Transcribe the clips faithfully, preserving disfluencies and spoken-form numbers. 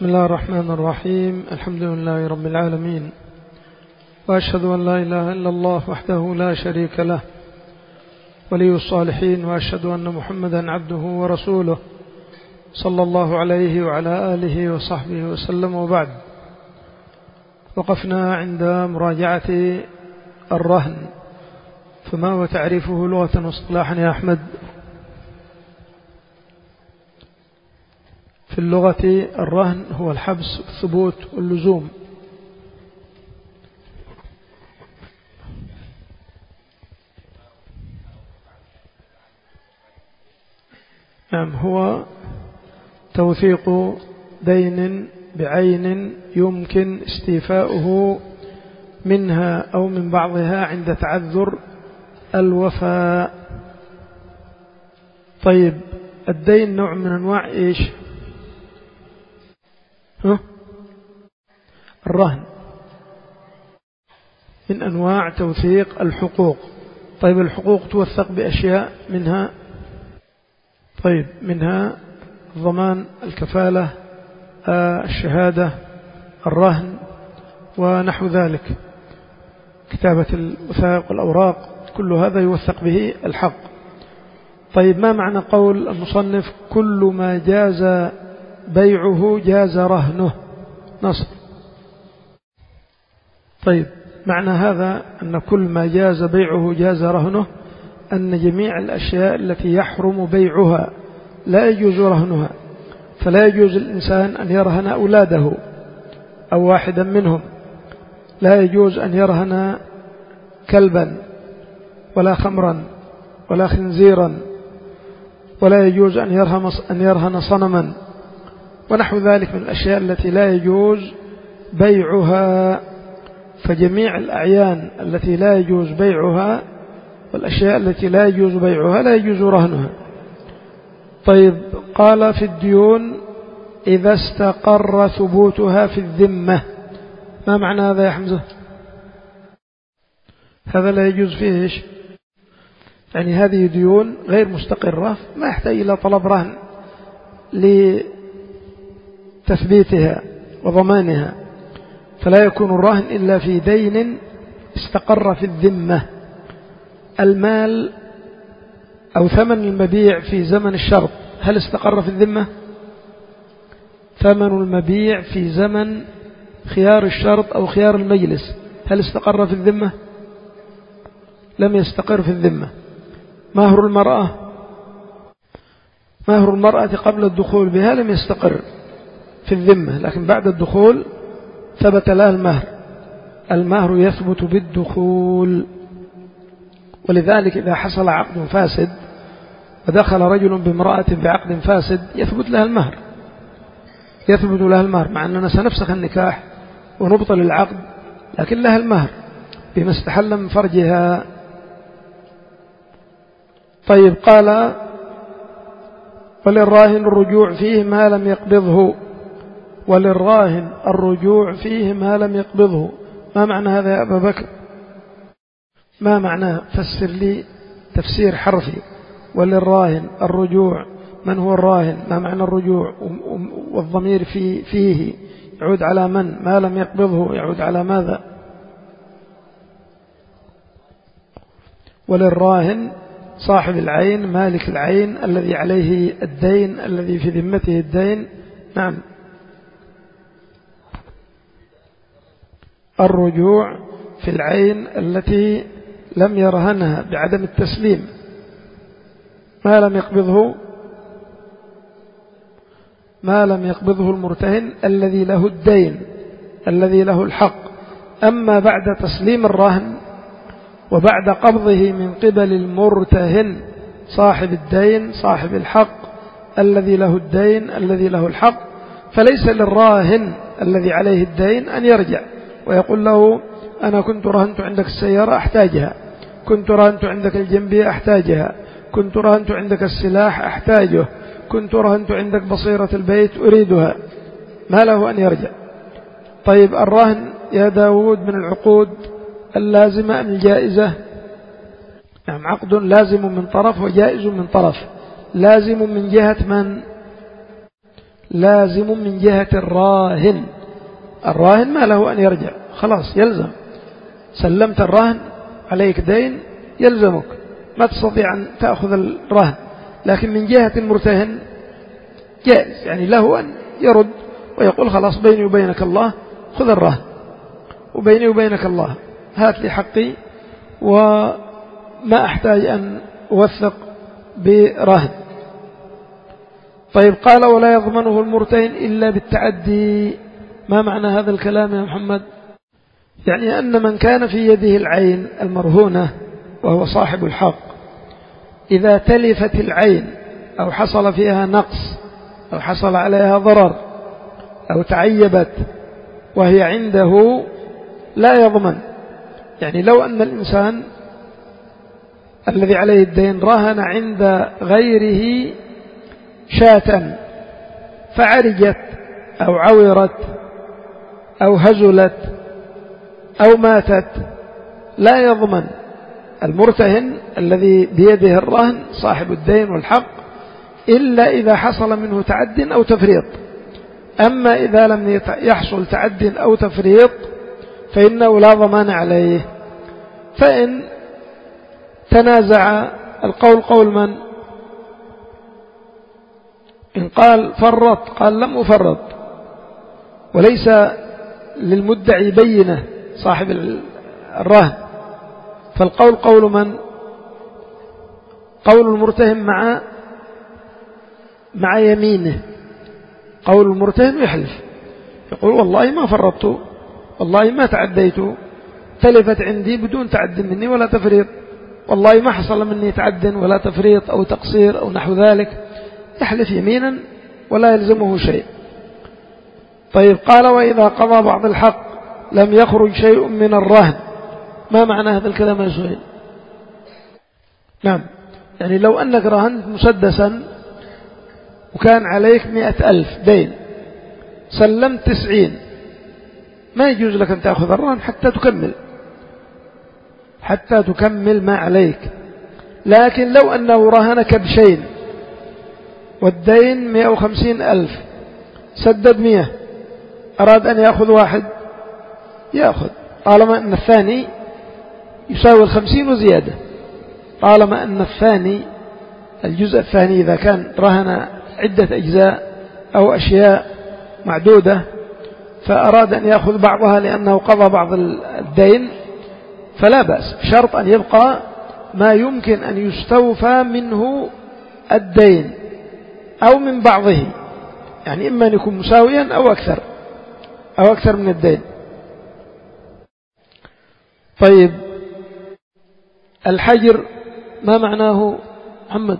بسم الله الرحمن الرحيم. الحمد لله رب العالمين، وأشهد أن لا إله إلا الله وحده لا شريك له ولي الصالحين، وأشهد أن محمدا عبده ورسوله صلى الله عليه وعلى آله وصحبه وسلم. وبعد، وقفنا عند مراجعة الرهن، فما هو تعريفه لغة واصطلاحا يا أحمد؟ في اللغة الرهن هو الحبس والثبوت واللزوم. نعم، هو توثيق دين بعين يمكن استيفاؤه منها أو من بعضها عند تعذر الوفاء. طيب، الدين نوع من أنواع إيش؟ ها؟ الرهن من أنواع توثيق الحقوق. طيب، الحقوق توثق بأشياء منها طيب منها الضمان، الكفالة، الشهادة، الرهن ونحو ذلك، كتابة الوثائق والأوراق، كل هذا يوثق به الحق. طيب، ما معنى قول المصنف كل ما جاز بيعه جاز رهنه؟ نص. طيب، معنى هذا أن كل ما جاز بيعه جاز رهنه أن جميع الأشياء التي يحرم بيعها لا يجوز رهنها، فلا يجوز الإنسان أن يرهن أولاده أو واحدا منهم، لا يجوز أن يرهن كلبا ولا خمرا ولا خنزيرا، ولا يجوز أن يرهن أن يرهن صنما ونحو ذلك من الأشياء التي لا يجوز بيعها. فجميع الأعيان التي لا يجوز بيعها والأشياء التي لا يجوز بيعها لا يجوز رهنها. طيب، قال في الديون إذا استقر ثبوتها في الذمة. ما معنى هذا يا حمزة؟ هذا لا يجوز فيه إيش؟ يعني هذه ديون غير مستقرة، ما يحتاج إلى طلب رهن لتثبيتها وضمانها، فلا يكون الرهن إلا في دين استقر في الذمة. المال أو ثمن المبيع في زمن الشرط هل استقر في الذمة؟ ثمن المبيع في زمن خيار الشرط أو خيار المجلس هل استقر في الذمة؟ لم يستقر في الذمة. مهر المرأة مهر المرأة قبل الدخول بها لم يستقر في الذمة، لكن بعد الدخول ثبت لها المهر. المهر يثبت بالدخول، ولذلك إذا حصل عقد فاسد ودخل رجل بامرأة بعقد فاسد يثبت لها المهر يثبت لها المهر مع أننا سنفسخ النكاح ونبطل العقد، لكن لها المهر بما استحل من فرجها. طيب، قال وللراهن الرجوع فيه ما لم يقبضه وللراهن الرجوع فيه ما لم يقبضه. ما معنى هذا يا أبا بكر؟ ما معناه؟ فسر لي تفسير حرفي. وللراهن الرجوع، من هو الراهن؟ ما معنى الرجوع؟ والضمير في فيه يعود على من؟ ما لم يقبضه يعود على ماذا؟ وللراهن صاحب العين، مالك العين الذي عليه الدين، الذي في ذمته الدين. نعم، الرجوع في العين التي لم يرهنها بعدم التسليم. ما لم يقبضه ما لم يقبضه المرتهن الذي له الدين، الذي له الحق. أما بعد تسليم الرهن وبعد قبضه من قبل المرتهن صاحب الدين صاحب الحق الذي له الدين الذي له الحق، فليس للراهن الذي عليه الدين أن يرجع ويقول له أنا كنت رهنت عندك السيارة أحتاجها، كنت رهنت عندك الجنبية أحتاجها، كنت رهنت عندك السلاح أحتاجه، كنت رهنت عندك بصيرة البيت أريدها. ما له أن يرجع. طيب، الرهن يا داود من العقود اللازمة أم الجائزة؟ نعم، عقد لازم من طرف وجائز من طرف. لازم من جهة من؟ لازم من جهة الراهن. الراهن ما له أن يرجع، خلاص يلزم، سلمت الراهن عليك دين يلزمك، ما تستطيع أن تأخذ الرهن. لكن من جهة المرتهن جائز، يعني له أن يرد ويقول خلاص بيني وبينك الله، خذ الرهن، وبيني وبينك الله هات لي حقي، وما أحتاج أن أوثق برهن. طيب قال ولا يضمنه المرتهن إلا بالتعدي. ما معنى هذا الكلام يا محمد؟ يعني أن من كان في يده العين المرهونة وهو صاحب الحق، إذا تلفت العين أو حصل فيها نقص أو حصل عليها ضرر أو تعيبت وهي عنده لا يضمن. يعني لو أن الإنسان الذي عليه الدين راهن عند غيره شاة فعرجت أو عورت أو هزلت أو ماتت، لا يضمن المرتهن الذي بيده الرهن صاحب الدين والحق إلا إذا حصل منه تعد أو تفريط. أما إذا لم يحصل تعد أو تفريط فإنه لا ضمان عليه. فإن تنازع القول قول من؟ إن قال فرط قال لم أفرط وليس للمدعي بينة صاحب الرهن، فالقول قول من؟ قول المرتهن مع مع يمينه. قول المرتهن يحلف يقول والله ما فرطت، والله ما تعديت، تلفت عندي بدون تعد مني ولا تفريط، والله ما حصل مني تعد ولا تفريط أو تقصير أو نحو ذلك، يحلف يمينا ولا يلزمه شيء. طيب قال وإذا قضى بعض الحق لم يخرج شيء من الرهن. ما معنى هذا الكلام يا سهيل؟ نعم، يعني لو أنك رهنت مسدسا وكان عليك مئة ألف دين، سلمت تسعين، ما يجوز لك أن تأخذ الرهن حتى تكمل حتى تكمل ما عليك. لكن لو أنه رهنك بشين والدين مئة وخمسين ألف، سدد مئة، أراد أن يأخذ واحد يأخذ، طالما أن الثاني يساوي الخمسين وزيادة، طالما أن الثاني الجزء الثاني إذا كان رهن عدة أجزاء أو أشياء معدودة فأراد أن يأخذ بعضها لأنه قضى بعض الدين فلا بأس، بشرط أن يبقى ما يمكن أن يستوفى منه الدين أو من بعضه، يعني إما أن يكون مساويا أو أكثر أو أكثر من الدين. طيب الحجر ما معناه محمد؟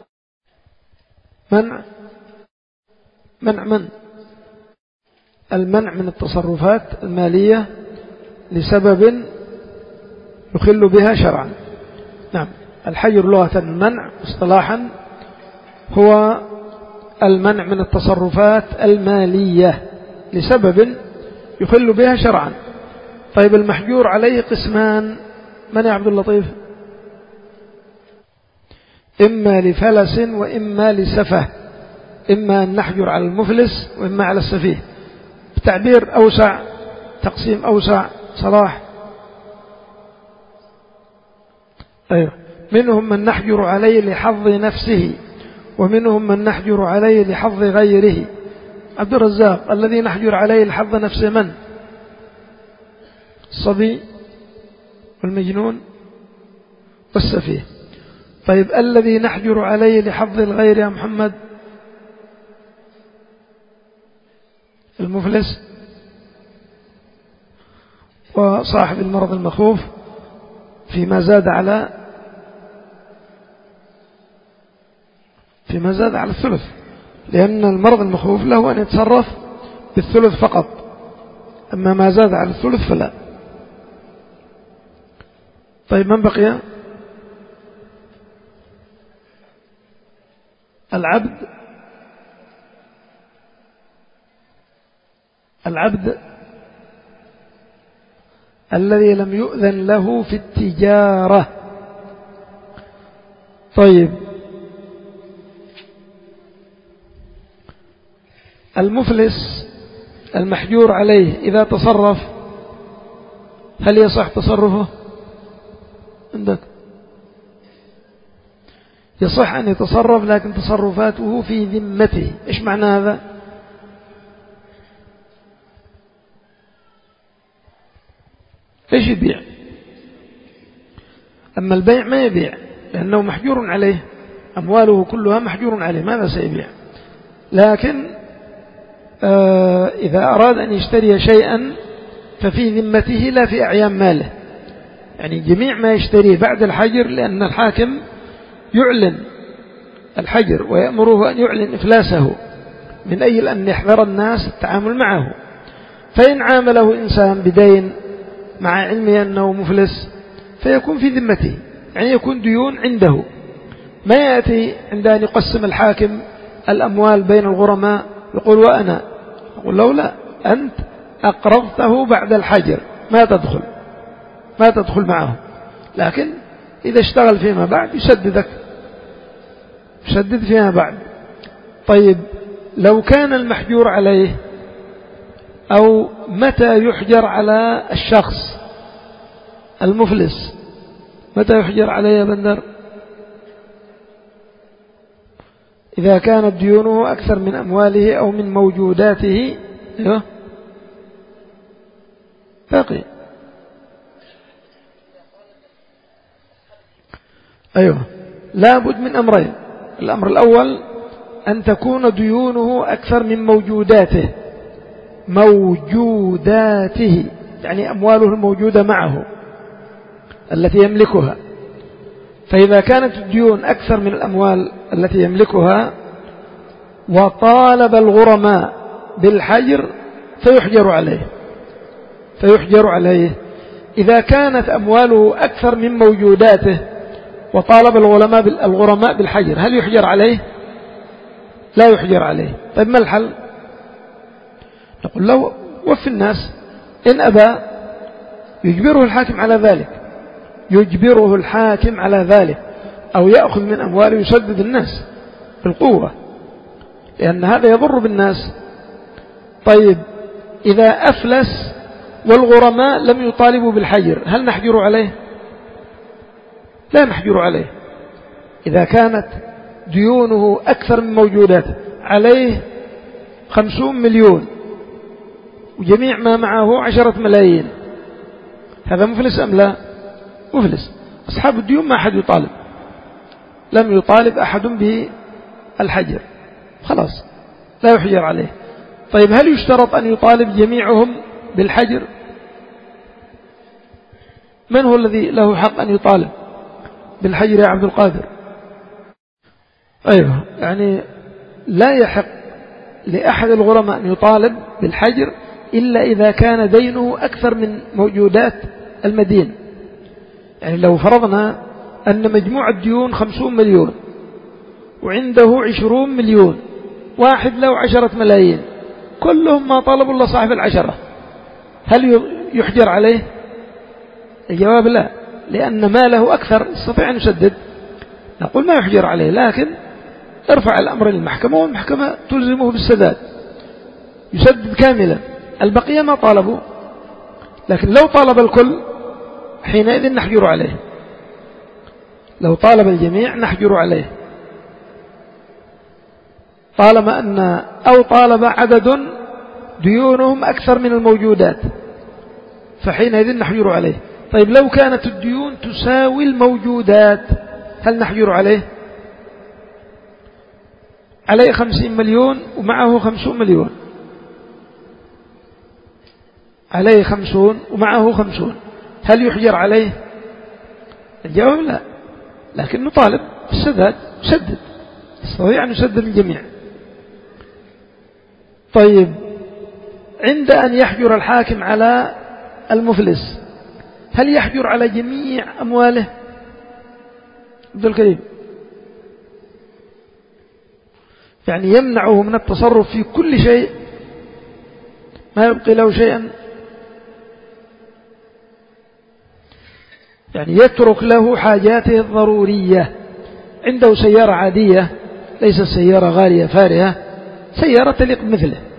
منع منع من المنع من التصرفات المالية لسبب يخل بها شرعا. نعم، الحجر لغة المنع، اصطلاحا هو المنع من التصرفات المالية لسبب يخل بها شرعا. طيب المحجور عليه قسمان، من يا عبد اللطيف؟ إما لفلس وإما لسفه، إما أن نحجر على المفلس وإما على السفيه، بتعبير أوسع، تقسيم أوسع. صلاح؟ أيوه. منهم من نحجر عليه لحظ نفسه ومنهم من نحجر عليه لحظ غيره. عبد الرزاق، الذي نحجر عليه لحظ نفسه من؟ الصبي والمجنون والسفيه. طيب الذي نحجر عليه لحظ الغير يا محمد؟ المفلس وصاحب المرض المخوف فيما زاد على فيما زاد على الثلث، لأن المرض المخوف له أن يتصرف بالثلث فقط، أما ما زاد على الثلث فلا. طيب من بقي؟ العبد العبد الذي لم يؤذن له في التجارة. طيب المفلس المحجور عليه إذا تصرف هل يصح تصرفه عندك؟ يصح أن يتصرف، لكن تصرفاته في ذمته. إيش معنى هذا؟ إيش يبيع؟ أما البيع ما يبيع لأنه محجور عليه، أمواله كلها محجور عليه، ماذا سيبيع؟ لكن آه إذا أراد أن يشتري شيئا ففي ذمته لا في أعيان ماله، يعني جميع ما يشتريه بعد الحجر، لأن الحاكم يعلن الحجر ويأمره أن يعلن إفلاسه من أجل أن يحذر الناس التعامل معه. فإن عامله إنسان بدين مع علمه أنه مفلس فيكون في ذمته، يعني يكون ديون عنده. ما يأتي عند أن يقسم الحاكم الأموال بين الغرماء يقول وأنا، يقول له لا، أنت أقرضته بعد الحجر، ما تدخل ما تدخل معه، لكن إذا اشتغل فيما بعد يسددك يسدد فيما بعد. طيب لو كان المحجور عليه، أو متى يحجر على الشخص المفلس؟ متى يحجر عليه يا بندر؟ إذا كانت ديونه أكثر من أمواله أو من موجوداته. أيوه باقي. أيوه لابد من أمرين. الأمر الأول أن تكون ديونه أكثر من موجوداته، موجوداته يعني أمواله الموجودة معه التي يملكها. فإذا كانت الديون أكثر من الأموال التي يملكها وطالب الغرماء بالحجر فيحجر عليه فيحجر عليه. إذا كانت أمواله أكثر من موجوداته وطالب الغرماء الغرماء بالحجر هل يحجر عليه؟ لا يحجر عليه. طيب ما الحل؟ نقول له وفي الناس، إن أبى يجبره الحاكم على ذلك يجبره الحاكم على ذلك أو يأخذ من أمواله يسدد الناس بالقوة، لأن هذا يضر بالناس. طيب إذا أفلس والغرماء لم يطالبوا بالحجر هل نحجر عليه؟ لا نحجر عليه. إذا كانت ديونه أكثر من موجوداته، عليه خمسون مليون وجميع ما معه عشرة ملايين، هذا مفلس أم لا؟ مفلس. أصحاب الديون ما أحد يطالب، لم يطالب أحد بالحجر، خلاص لا يحجر عليه. طيب هل يشترط أن يطالب جميعهم بالحجر؟ من هو الذي له حق أن يطالب بالحجر يا عبد القادر؟ أيوه، يعني لا يحق لأحد الغرماء أن يطالب بالحجر إلا إذا كان دينه أكثر من موجودات المدين. يعني لو فرضنا أن مجموع الديون خمسون مليون وعنده عشرون مليون، واحد له عشرة ملايين، كلهم ما طالبوا الله صاحب العشرة، هل يحجر عليه؟ الجواب لا، لأن ماله أكثر يستطيع أن يسدد. نقول ما يحجر عليه، لكن ارفع الأمر للمحكمة والمحكمة تلزمه بالسداد، يسدد كاملا. البقية ما طالبوا، لكن لو طالب الكل حينئذ نحجر عليه. لو طالب الجميع نحجر عليه، طالما أن أو طالب عدد ديونهم أكثر من الموجودات فحينئذ نحجر عليه. طيب لو كانت الديون تساوي الموجودات هل نحجر عليه؟ عليه خمسين مليون ومعه خمسون مليون، عليه خمسون ومعه خمسون، هل يحجر عليه؟ الجواب لا، لكن نطالب بالسداد، يسدد، يستطيع أن يسدد الجميع. طيب عند أن يحجر الحاكم على المفلس هل يحجر على جميع أمواله؟ عبد الكريم، يعني يمنعه من التصرف في كل شيء، ما يبقي له شيئا، يعني يترك له حاجاته الضرورية. عنده سيارة عادية ليست سيارة غالية فارهة، سيارة تليق مثله،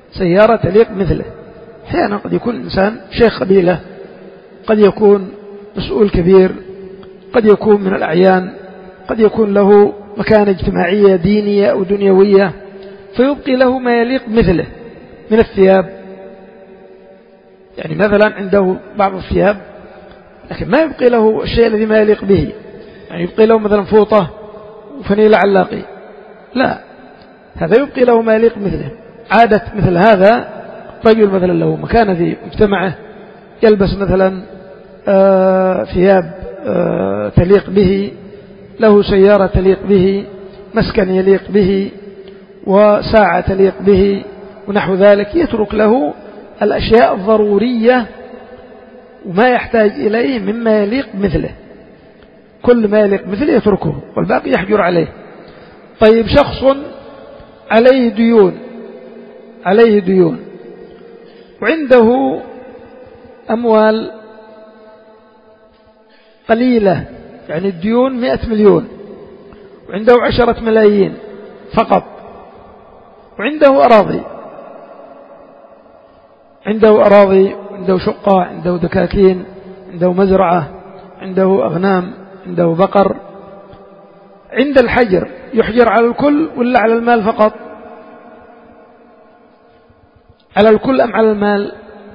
سيارة تليق مثله. أحيانا قد يكون إنسان شيخ قبيلة، قد يكون مسؤول كبير، قد يكون من الأعيان، قد يكون له مكانة اجتماعية دينية أو دنيوية، فيبقي له ما يليق مثله من الثياب. يعني مثلا عنده بعض الثياب لكن ما يبقي له الشيء الذي ما يليق به، يعني يبقي له مثلا فوطة وفنيلة علاقي، لا، هذا يبقي له ما يليق مثله. عادة مثل هذا رجل مثلا له مكانة في مجتمعه، يلبس مثلا ثياب تليق به، له سيارة تليق به، مسكن يليق به، وساعة تليق به ونحو ذلك، يترك له الأشياء الضرورية وما يحتاج إليه مما يليق مثله، كل ما يليق مثله يتركه والباقي يحجر عليه. طيب شخص عليه ديون عليه ديون وعنده أموال قليلة، يعني الديون مئة مليون وعنده عشرة ملايين فقط، وعنده أراضي عنده أراضي عنده شقة، عنده دكاكين، عنده مزرعة، عنده أغنام، عنده بقر. عند الحجر يحجر على الكل ولا على المال فقط؟ على الكل أم على المال؟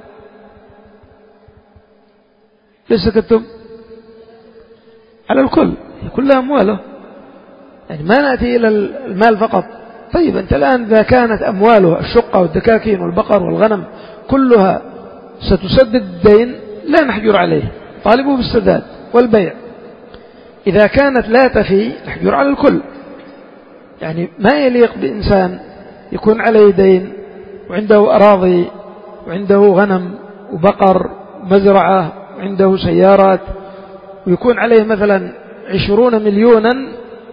ليس كتب على الكل، كلها أمواله، يعني ما نأتي إلى المال فقط. طيب أنت الآن إذا كانت أمواله الشقة والدكاكين والبقر والغنم كلها ستسدد الدين لا نحجر عليه، طالبه بالسداد والبيع. إذا كانت لا تفي نحجر على الكل، يعني ما يليق بإنسان يكون عليه دين وعنده أراضي وعنده غنم وبقر ومزرعة وعنده سيارات ويكون عليه مثلا عشرون مليونا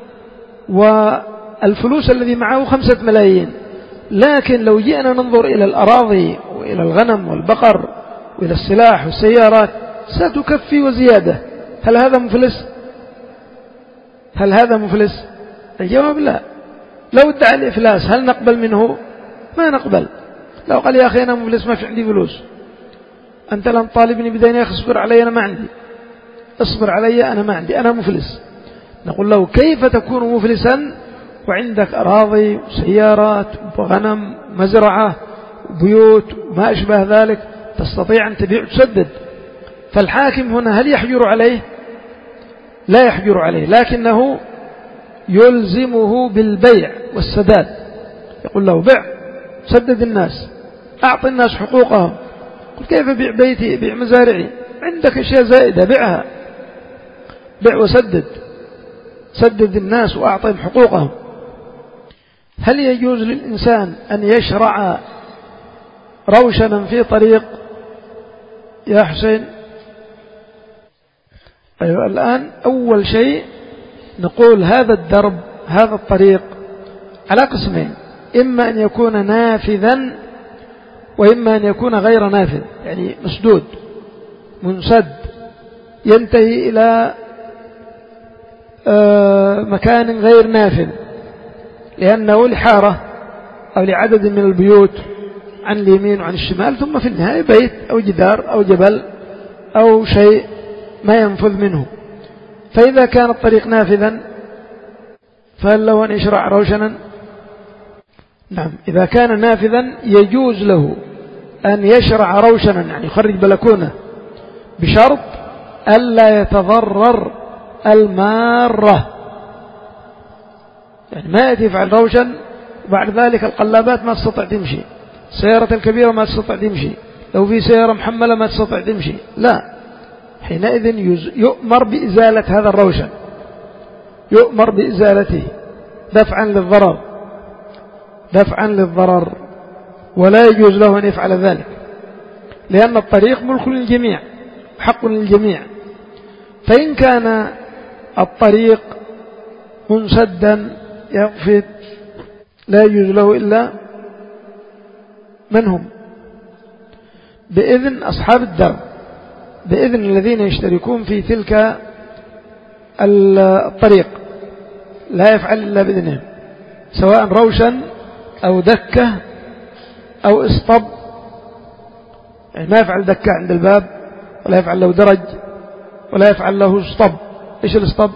والفلوس الذي معه خمسة ملايين، لكن لو جئنا ننظر إلى الأراضي وإلى الغنم والبقر وإلى السلاح والسيارات ستكفي وزيادة، هل هذا مفلس؟ هل هذا مفلس؟ الجواب لا. لو ادعى الإفلاس هل نقبل منه؟ ما نقبل. لو قال يا أخي أنا مفلس ما في عندي فلوس، أنت لن طالبني بدين يا أخي اصبر علي أنا ما عندي، اصبر علي أنا ما عندي، أنا مفلس. نقول له كيف تكون مفلسا وعندك أراضي وسيارات وغنم ومزرعة وبيوت وما أشبه ذلك، تستطيع أن تبيع وتسدد. فالحاكم هنا هل يحجر عليه؟ لا يحجر عليه، لكنه يلزمه بالبيع والسداد. يقول له بيع، سدد الناس، أعطي الناس حقوقهم. قل كيف بيع بيتي، بيع مزارعي، عندك أشياء زائدة بيعها، بيع وسدد، سدد الناس وأعطيهم حقوقهم. هل يجوز للإنسان أن يشرع روشنا في طريق يا حسين؟ أيوة، الآن أول شيء نقول هذا الدرب هذا الطريق على قسمين، إما أن يكون نافذا وإما أن يكون غير نافذ، يعني مسدود منسد ينتهي إلى مكان غير نافذ لأنه لحارة أو لعدد من البيوت عن اليمين وعن الشمال، ثم في النهاية بيت أو جدار أو جبل أو شيء ما ينفذ منه. فإذا كان الطريق نافذا فهل له أن يشرع روشنا؟ نعم، إذا كان نافذا يجوز له أن يشرع روشنا، يعني يخرج بلكونة، بشرط ألا يتضرر المارة. يعني ما يأتي يفعل روشن وبعد ذلك القلابات ما تستطيع تمشي، السيارة الكبيرة ما تستطيع تمشي، لو في سيارة محملة ما تستطيع تمشي، لا، حينئذ يؤمر بإزالة هذا الروشن، يؤمر بإزالته دفعا للضرر دفعا للضرر ولا يجوز له أن يفعل ذلك، لأن الطريق ملك للجميع حق للجميع. فإن كان الطريق منسدا يغفد لا يجوز له إلا من هم؟ بإذن أصحاب الدرب، بإذن الذين يشتركون في تلك الطريق، لا يفعل إلا بإذنهم، سواء روشا أو دكة أو اسطب، يعني ما يفعل دكة عند الباب، ولا يفعل له درج، ولا يفعل له اسطب. إيش الاسطب؟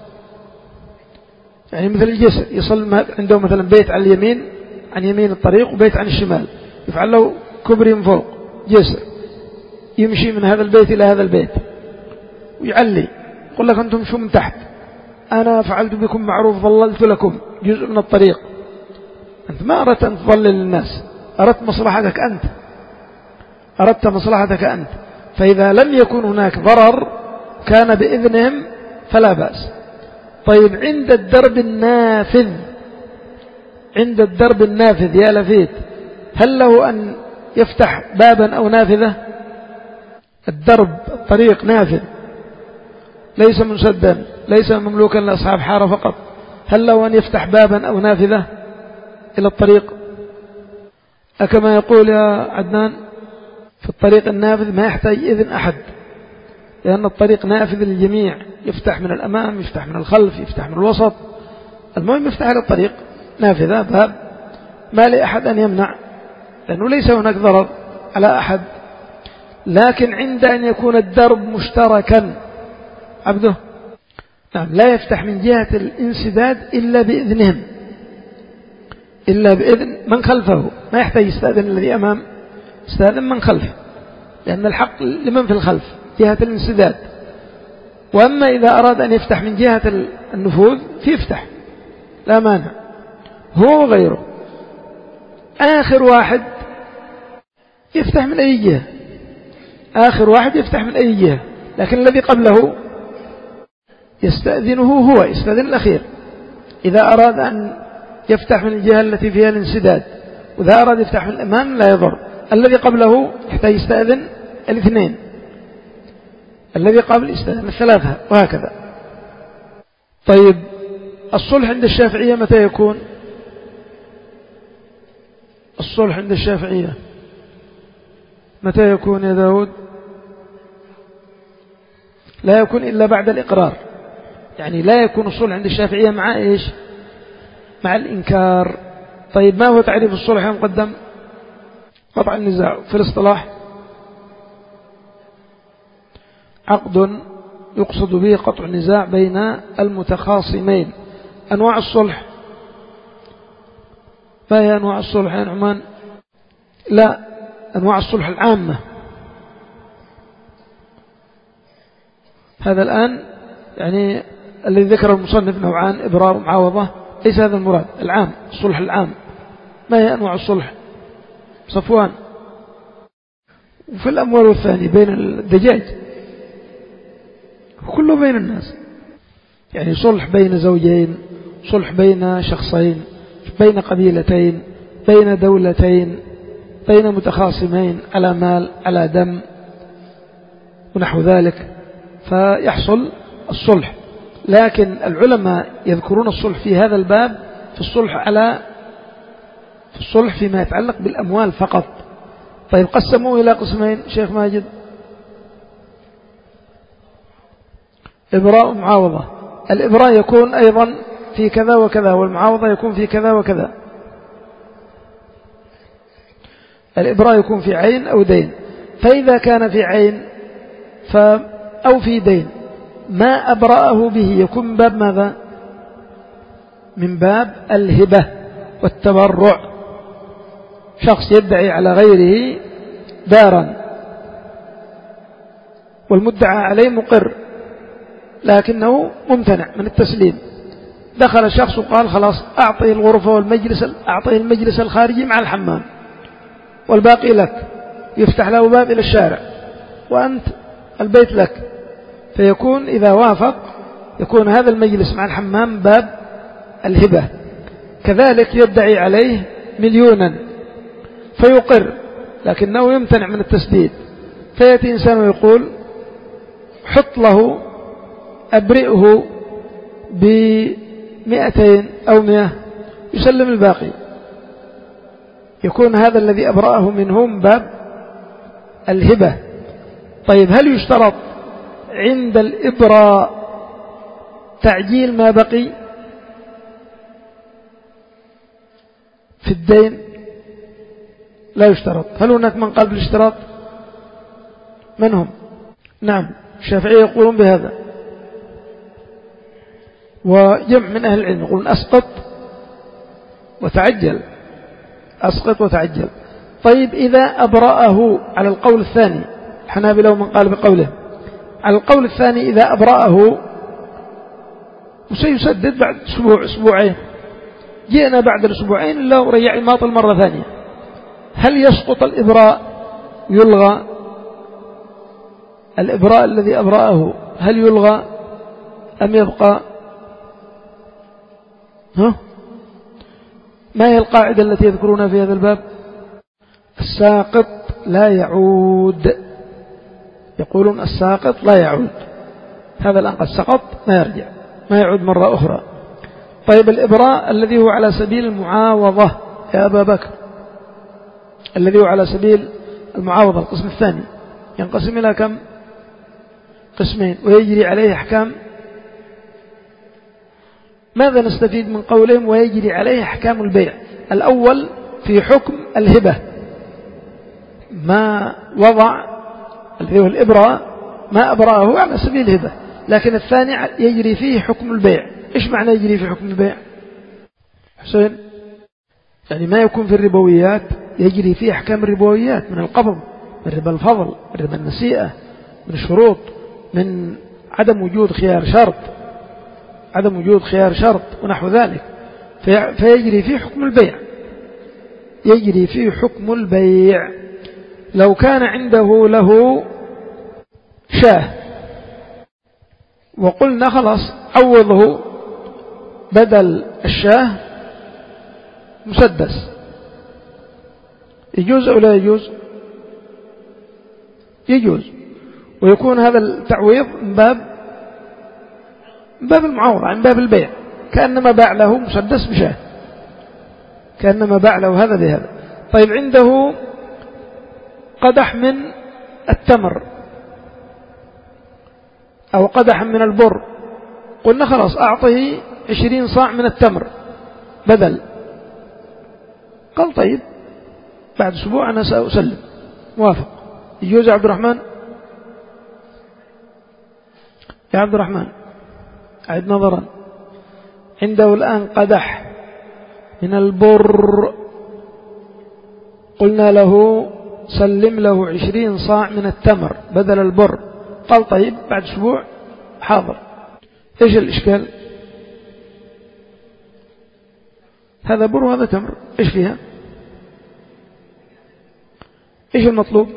يعني مثل الجسر، يصل عنده مثلا بيت على اليمين عن يمين الطريق وبيت عن الشمال، يفعل له كبري من فوق جسر، يمشي من هذا البيت إلى هذا البيت ويعلي، يقول لك أنتم شو من تحت، أنا فعلت بكم معروف ظللت لكم جزء من الطريق. أنت ما أردت أن تظلل الناس، أردت مصلحتك أنت، أردت مصلحتك أنت. فإذا لم يكن هناك ضرر كان بإذنهم فلا بأس. طيب عند الدرب النافذ، عند الدرب النافذ يا لفيت، هل له أن يفتح بابا أو نافذة؟ الدرب الطريق نافذ ليس منسدا، ليس مملوكا لأصحاب حارة فقط، هل له أن يفتح بابا أو نافذة إلى الطريق؟ أكما يقول يا عدنان في الطريق النافذ ما يحتاج إذن أحد، لأن الطريق نافذ للجميع، يفتح من الأمام، يفتح من الخلف، يفتح من الوسط، المهم يفتح على الطريق نافذة باب، ما لأحد أن يمنع، لأنه ليس هناك ضرر على أحد. لكن عند أن يكون الدرب مشتركا عبده، نعم، لا يفتح من جهة الانسداد إلا بإذنهم، إلا بإذن من خلفه، ما يحتاج يستأذن الذي أمام، يستأذن من خلفه، لأن الحق لمن في الخلف جهة الانسداد. وأما إذا أراد أن يفتح من جهة النفوذ فيفتح لا مانع، هو وغيره. آخر واحد يفتح من أي جهة، آخر واحد يفتح من أي جهة، لكن الذي قبله يستأذنه، هو يستأذن الأخير إذا أراد أن يفتح من الجهة التي فيها الانسداد، وإذا أراد يفتح من الأمام لا يضر. الذي قبله يحتاج يستأذن الاثنين، الذي قبل يستأذن الثلاثة، وهكذا. طيب الصلح عند الشافعية متى يكون؟ الصلح عند الشافعية متى يكون يا داود؟ لا يكون إلا بعد الإقرار، يعني لا يكون الصلح عند الشافعية مع إيش؟ مع الإنكار. طيب ما هو تعريف الصلح يا مقدم؟ قطع النزاع في الاصطلاح عقد يقصد به قطع النزاع بين المتخاصمين. أنواع الصلح، ما هي أنواع الصلح يا نعمان؟ لا، أنواع الصلح العامة. هذا الآن يعني الذي ذكر المصنف نوعان، إبرار ومعاوضة، ليس هذا المراد، العام، الصلح العام. ما هي أنواع الصلح صفوان؟ وفي الأموال والثاني بين الدجاج، كله بين الناس، يعني صلح بين زوجين، صلح بين شخصين، بين قبيلتين، بين دولتين، بين متخاصمين على مال، على دم ونحو ذلك، فيحصل الصلح. لكن العلماء يذكرون الصلح في هذا الباب في الصلح على في الصلح فيما يتعلق بالأموال فقط. طيب قسموه إلى قسمين شيخ ماجد، إبراء ومعاوضة. الإبراء يكون أيضا في كذا وكذا، والمعاوضة يكون في كذا وكذا. الإبراء يكون في عين أو دين، فإذا كان في عين ف أو في دين ما أبرأه به يكون من باب ماذا؟ من باب الهبة والتبرع. شخص يدعي على غيره دارا والمدعى عليه مقر لكنه ممتنع من التسليم، دخل شخص وقال خلاص أعطي الغرفة والمجلس، أعطي المجلس الخارجي مع الحمام والباقي لك، يفتح له باب إلى الشارع وأنت البيت لك، فيكون إذا وافق يكون هذا المجلس مع الحمام باب الهبة. كذلك يدعي عليه مليونا فيقر لكنه يمتنع من التسديد، فيأتي إنسان ويقول حط له أبرئه بمئتين أو مئة يسلم الباقي، يكون هذا الذي أبرأه منه من باب الهبة. طيب هل يشترط عند الإبراء تعجيل ما بقي في الدين؟ لا يشترط. هل هناك من قال بالاشتراط؟ من هم؟ نعم، الشافعية يقولون بهذا، وجمع من أهل العلم يقولون أسقط وتعجل، أسقط وتعجل. طيب إذا أبرأه على القول الثاني، الحنابلة من قال بقوله على القول الثاني إذا أبرأه وسيسدد بعد أسبوع أسبوعين، جئنا بعد الأسبوعين إلا ورجع الماطل مرة ثانية، هل يسقط الإبراء يلغى؟ الإبراء الذي أبرأه هل يلغى أم يبقى؟ ها؟ ما هي القاعدة التي يذكرونها في هذا الباب؟ الساقط لا يعود، يقولون الساقط لا يعود، هذا الآن قد سقط ما يرجع، ما يعود مرة أخرى. طيب الإبراء الذي هو على سبيل المعاوضة يا أبا بكر، الذي هو على سبيل المعاوضة القسم الثاني ينقسم إلى كم؟ قسمين، ويجري عليه أحكام. ماذا نستفيد من قولهم ويجري عليه أحكام البيع؟ الأول في حكم الهبة، ما وضع الذي هو الإبراء ما أبرأه على سبيل الهبة، لكن الثاني يجري فيه حكم البيع. إيش معنى يجري في حكم البيع حسين؟ يعني ما يكون في الربويات يجري فيه أحكام الربويات، من القبض، من ربا الفضل، من ربا النسيئة، من الشروط، من عدم وجود خيار شرط، عدم وجود خيار شرط ونحو ذلك، فيجري فيه حكم البيع، يجري فيه حكم البيع. لو كان عنده له شاه وقلنا خلاص عوضه بدل الشاه مسدس، يجوز أو لا يجوز؟ يجوز، ويكون هذا التعويض من باب من باب المعاوضة، عن باب البيع، كأنما باع له مسدس بشاه، كأنما باع له هذا بهذا. طيب عنده قدح من التمر أو قدح من البر، قلنا خلاص أعطه عشرين صاع من التمر بدل، قال طيب بعد أسبوع أنا سأسلم، موافق، يجوز يا عبد الرحمن؟ يا عبد الرحمن أعد نظرا، عنده الآن قدح من البر، قلنا له سلم له عشرين صاع من التمر بدل البر، قال طيب بعد أسبوع حاضر، إيش الإشكال؟ هذا بر وهذا تمر، إيش فيها؟ إيش المطلوب؟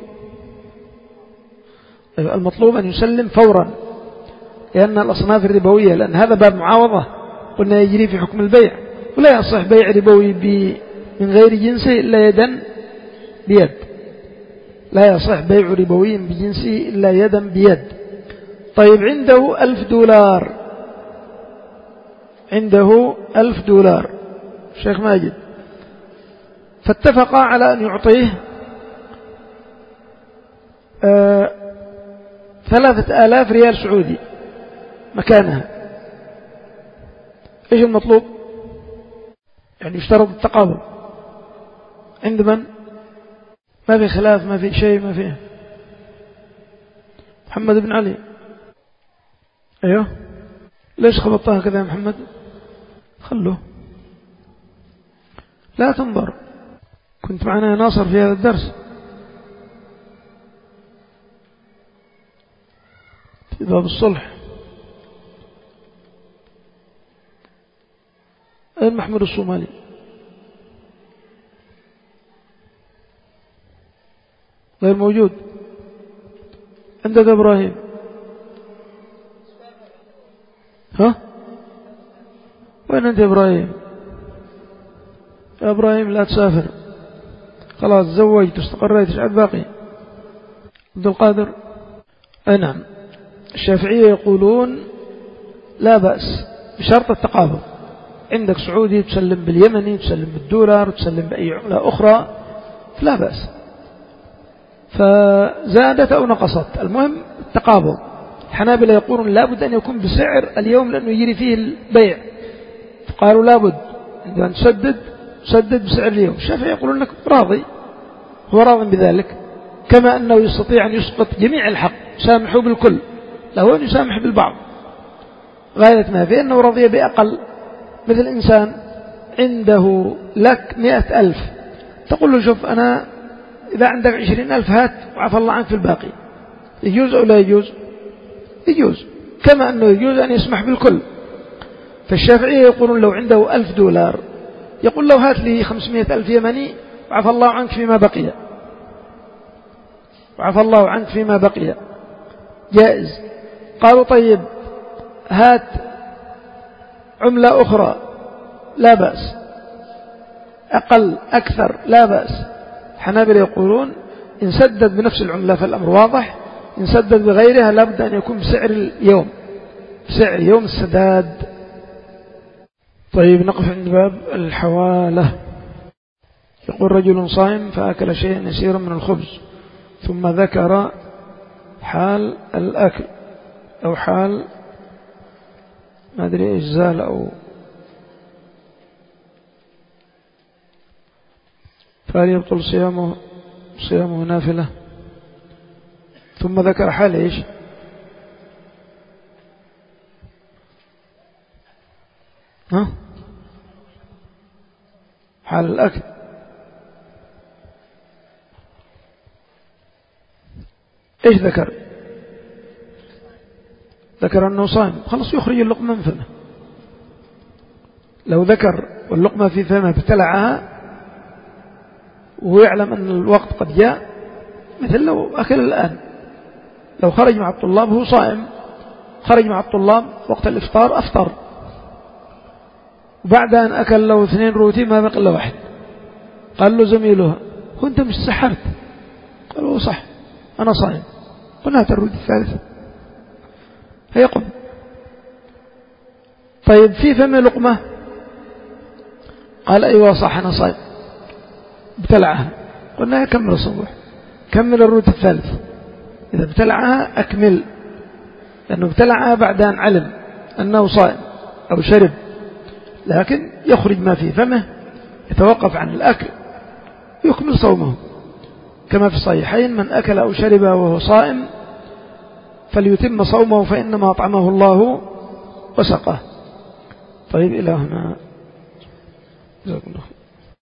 المطلوب أن يسلم فورا، لأن الأصناف الربوية، لأن هذا باب معاوضة قلنا يجري في حكم البيع، ولا يصح بيع ربوي من غير جنسه إلا يدا بيد، لا يصح بيع ربوي بجنسه إلا يدا بيد. طيب عنده ألف دولار، عنده ألف دولار شيخ ماجد، فاتفقا على أن يعطيه آه ثلاثة آلاف ريال سعودي مكانها، إيش المطلوب؟ يعني يشترط التقابل عند من؟ ما في خلاف، ما في شيء، ما فيه. محمد بن علي، أيوه، ليش خبطتها كذا يا محمد؟ خلوه، لا تنظر، كنت معنا يا ناصر في هذا الدرس، في باب الصلح. أين محمد الصومالي؟ غير موجود. عندك إبراهيم؟ ها؟ وين أنت إبراهيم؟ يا إبراهيم لا تسافر، خلاص تزوجت واستقريت، ايش عاد باقي؟ عبد القادر؟ أي نعم، الشافعية يقولون لا بأس بشرط التقابل، عندك سعودي تسلم باليمني، تسلم بالدولار، تسلم بأي عملة أخرى، فلا بأس، فزادت أو نقصت، المهم التقابل. الحنابلة يقولون لابد أن يكون بسعر اليوم لأنه يجري فيه البيع، فقالوا لابد عندما تسدد تسدد بسعر اليوم. الشافعي يقولون لك راضي، هو راض بذلك، كما أنه يستطيع أن يسقط جميع الحق، سامحوا بالكل، له أن يسامح بالبعض غاية ما في أنه رضي بأقل. مثل إنسان عنده لك مئة ألف، تقول له شوف أنا إذا عندك عشرين ألف هات وعفى الله عنك في الباقي، يجوز أو لا يجوز؟ يجوز، كما أنه يجوز أن يسمح بالكل. فالشافعية يقولون لو عنده ألف دولار يقول له هات لي خمسمائة ألف يمني وعفى الله عنك فيما بقي، وعفى الله عنك فيما بقي، جائز. قالوا طيب هات عملة أخرى، لا بأس، أقل أكثر لا بأس. الحنابلة يقولون إن سدد بنفس العملة فالأمر واضح، إن سدد بغيرها لابد أن يكون بسعر اليوم، بسعر يوم السداد. طيب نقف عند باب الحوالة. يقول رجل صائم فأكل شيئا يسيرا من الخبز ثم ذكر حال الأكل أو حال ما أدري إجزال أو فهل يبطل صيامه صيامه نافلة؟ ثم ذكر حال إيش؟ ها؟ حال الأكل. إيش ذكر؟ ذكر أنه صائم، خلص يخرج اللقمة من فمه. لو ذكر واللقمة في فمه ابتلعها ويعلم أن الوقت قد جاء، مثل لو أكل الآن، لو خرج مع الطلاب هو صائم، خرج مع الطلاب وقت الإفطار أفطر، وبعد أن أكل له اثنين روتي ما بقى إلا واحد، قال له زميله هو أنت مش سحرت؟ قال له صح أنا صائم. قلنا هات الروتي الثالث هيقم. طيب في فم لقمة؟ قال أيوة صح أنا صائم، ابتلعها. قلنا كمل الصبح، كمل الروتي الثالث. إذا ابتلعها أكمل، لأنه ابتلعها بعد أن علم أنه صائم أو شرب، لكن يخرج ما في فمه، يتوقف عن الأكل، يكمل صومه. كما في الصحيحين من أكل أو شرب وهو صائم فليتم صومه فإنما أطعمه الله وسقه. طيب إلى هنا، جزاكم الله.